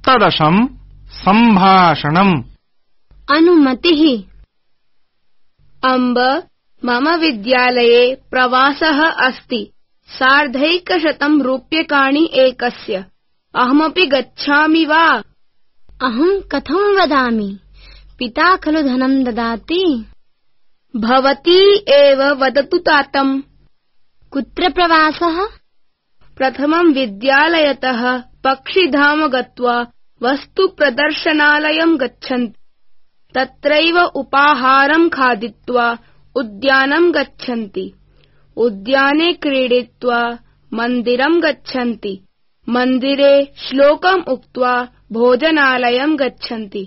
सप्तदशम् सम्भाषणम्। अनुमतिः। अम्ब, मम विद्यालये प्रवासः अस्ति। 150 रूप्यकाणि एकस्य। अहमपि गच्छामि वा? अहं कथं वदामि? पिता खलु धनं ददाति। भवती एव वदतु तातम्। कुत्र प्रवासः? प्रथमं विद्यालयतः पक्षिधाम गत्वा वस्तुप्रदर्शनालयं गच्छन्ति। तत्रैव उपाहारं खादित्वा उद्यानं गच्छन्ति। उद्याने क्रीडित्वा मन्दिरं गच्छन्ति। मन्दिरे श्लोकम् उक्त्वा भोजनालयं गच्छन्ति।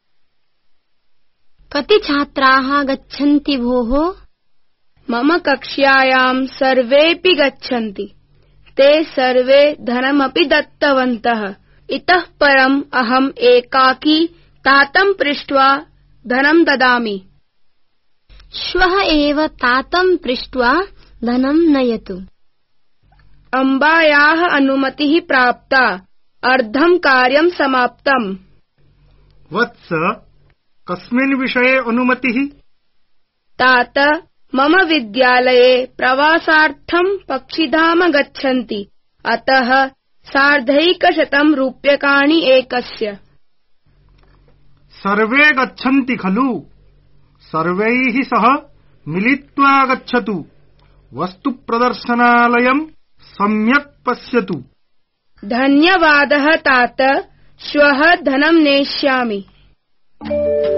कति छात्राः गच्छन्ति भोः? मम कक्ष्यायां सर्वेऽपि गच्छन्ति। ते सर्वे धनमपि दत्तवन्तः। इतः परम् अहम् एकाकी तातं पृष्ट्वा धनं ददामि। श्वः एव तातं पृष्ट्वा धनं नयतु। अम्बायाः अनुमतिः प्राप्ता। अर्धं कार्यं समाप्तम्। वत्स, कस्मिन् विषये अनुमतिः? तात, मम विद्यालये प्रवासार्थं पक्षिधाम गच्छन्ति। अतः 150 रूप्यकाणि एकस्य। सर्वे गच्छन्ति खलु? सर्वैः सह मिलित्वा गच्छतु। वस्तुप्रदर्शनालयं सम्यक् पश्यतु। धन्यवादः तात। श्वः धनं नेष्यामि।